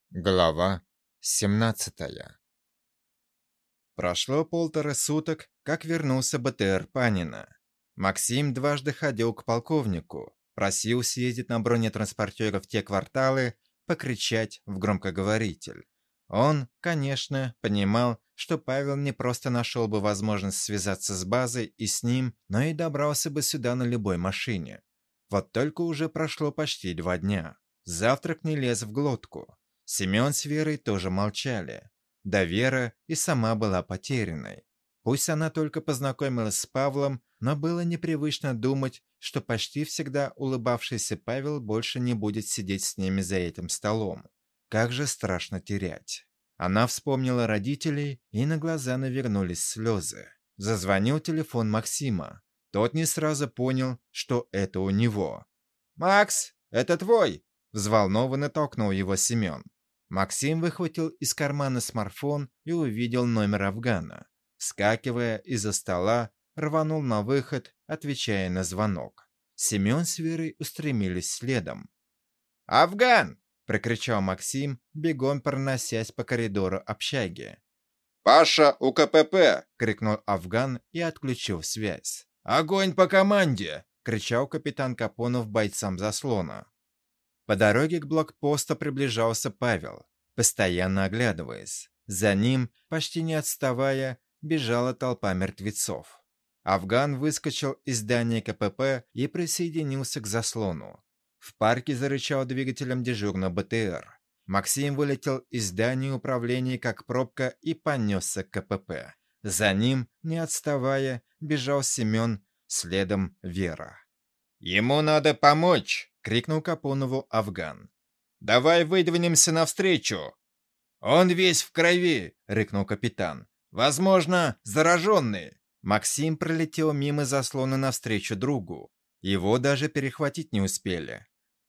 Глава 17. Прошло 1,5 суток, как вернулся БТР Панина. Максим дважды ходил к полковнику, просил съездить на бронетранспортере в те кварталы, покричать в громкоговоритель. Он, конечно, понимал, что Павел не просто нашел бы возможность связаться с базой и с ним, но и добрался бы сюда на любой машине. Вот только уже прошло почти 2 дня. Завтрак не лез в глотку. Семен с Верой тоже молчали. Да Вера и сама была потерянной. Пусть она только познакомилась с Павлом, но было непривычно думать, что почти всегда улыбавшийся Павел больше не будет сидеть с ними за этим столом. Как же страшно терять. Она вспомнила родителей, и на глаза навернулись слезы. Зазвонил телефон Максима. Тот не сразу понял, что это у него. «Макс, это твой!» – взволнованно толкнул его Семен. Максим выхватил из кармана смартфон и увидел номер Афгана. Вскакивая из-за стола, рванул на выход, отвечая на звонок. Семен с Верой устремились следом. «Афган!» – прокричал Максим, бегом проносясь по коридору общаги. «Паша, у КПП!» – крикнул Афган и отключил связь. «Огонь по команде!» – кричал капитан Капонов бойцам заслона. По дороге к блокпосту приближался Павел, постоянно оглядываясь. За ним, почти не отставая, бежала толпа мертвецов. Афган выскочил из здания КПП и присоединился к заслону. В парке зарычал двигателем дежурный БТР. Максим вылетел из здания управления как пробка и понесся к КПП. За ним, не отставая, бежал Семен, следом Вера. «Ему надо помочь!» — крикнул Капонову Афган. «Давай выдвинемся навстречу!» «Он весь в крови!» — рыкнул капитан. «Возможно, зараженный!» Максим пролетел мимо заслона навстречу другу. Его даже перехватить не успели.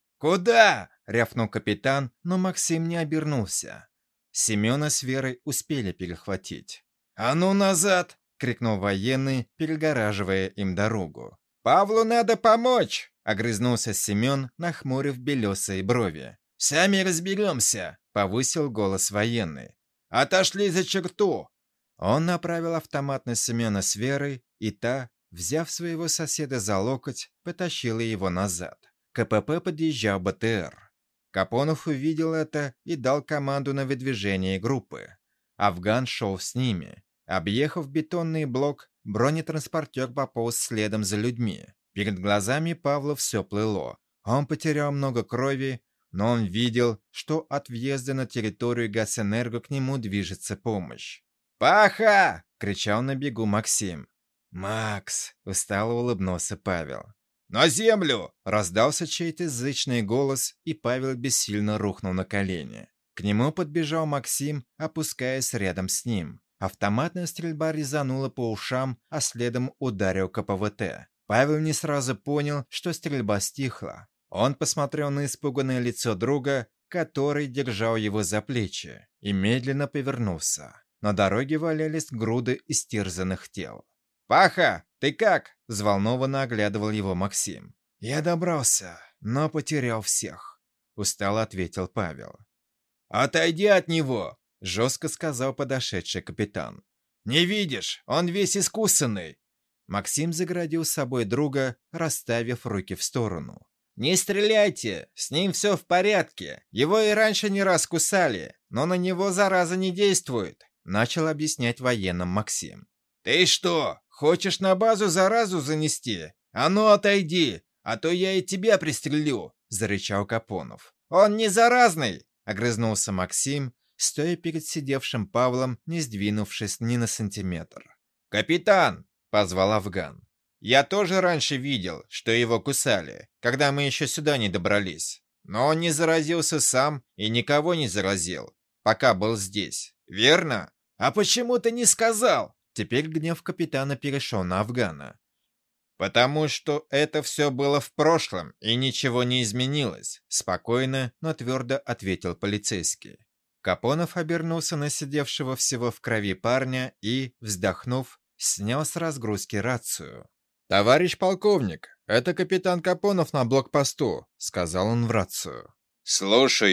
«Куда?» — рявкнул капитан, но Максим не обернулся. Семена с Верой успели перехватить. «А ну назад!» — крикнул военный, перегораживая им дорогу. «Павлу надо помочь!» — огрызнулся Семен, нахмурив белесые брови. «Сами разберемся!» — повысил голос военный. «Отошли за черту!» Он направил автомат на Семена с Верой, и та, взяв своего соседа за локоть, потащила его назад. К КПП подъезжал БТР. Капонов увидел это и дал команду на выдвижение группы. Афган шел с ними. Объехав бетонный блок, бронетранспортер пополз следом за людьми. Перед глазами Павла все плыло. Он потерял много крови, но он видел, что от въезда на территорию Газэнерго к нему движется помощь. «Паха!» — кричал на бегу Максим. «Макс!» — устало улыбнулся Павел. «На землю!» — раздался чей-то зычный голос, и Павел бессильно рухнул на колени. К нему подбежал Максим, опускаясь рядом с ним. Автоматная стрельба резанула по ушам, а следом ударил КПВТ. Павел не сразу понял, что стрельба стихла. Он посмотрел на испуганное лицо друга, который держал его за плечи, и медленно повернулся. На дороге валялись груды истерзанных тел. «Паха, ты как?» – взволнованно оглядывал его Максим. «Я добрался, но потерял всех», – устало ответил Павел. «Отойди от него!» – жестко сказал подошедший капитан. «Не видишь, он весь искусанный!» Максим заградил с собой друга, расставив руки в сторону. «Не стреляйте! С ним все в порядке! Его и раньше не раз кусали, но на него зараза не действует!» Начал объяснять военным Максим. «Ты что, хочешь на базу заразу занести? А ну отойди, а то я и тебя пристрелю!» Зарычал Капонов. «Он не заразный!» Огрызнулся Максим, стоя перед сидевшим Павлом, не сдвинувшись ни на сантиметр. «Капитан!» — позвал Афган. «Я тоже раньше видел, что его кусали, когда мы еще сюда не добрались. Но он не заразился сам и никого не заразил, пока был здесь. Верно? А почему ты не сказал?» Теперь гнев капитана перешел на Афгана. «Потому что это все было в прошлом, и ничего не изменилось», спокойно, но твердо ответил полицейский. Капонов обернулся на сидевшего всего в крови парня и, вздохнув, снял с разгрузки рацию. «Товарищ полковник, это капитан Капонов на блокпосту», — сказал он в рацию. «Слушаю».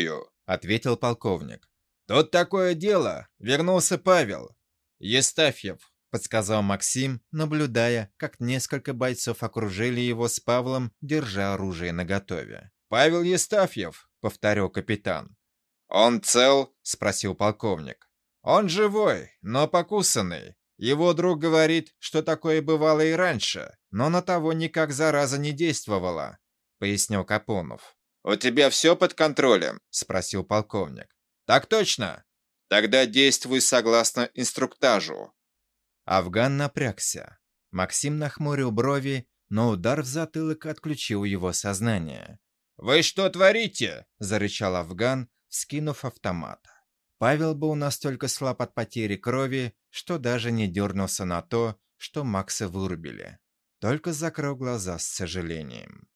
ответил полковник. «Тут такое дело. Вернулся Павел». «Естафьев», — подсказал Максим, наблюдая, как несколько бойцов окружили его с Павлом, держа оружие наготове. «Павел Естафьев», — повторил капитан. «Он цел?» — спросил полковник. «Он живой, но покусанный. Его друг говорит, что такое бывало и раньше, но на того никак зараза не действовала», — пояснил Капонов. «У тебя все под контролем?» — спросил полковник. «Так точно». «Тогда действуй согласно инструктажу». Афган напрягся. Максим нахмурил брови, но удар в затылок отключил его сознание. «Вы что творите?» — зарычал Афган, вскинув автомат. Павел был настолько слаб от потери крови, что даже не дернулся на то, что Макса вырубили. Только закрыл глаза с сожалением.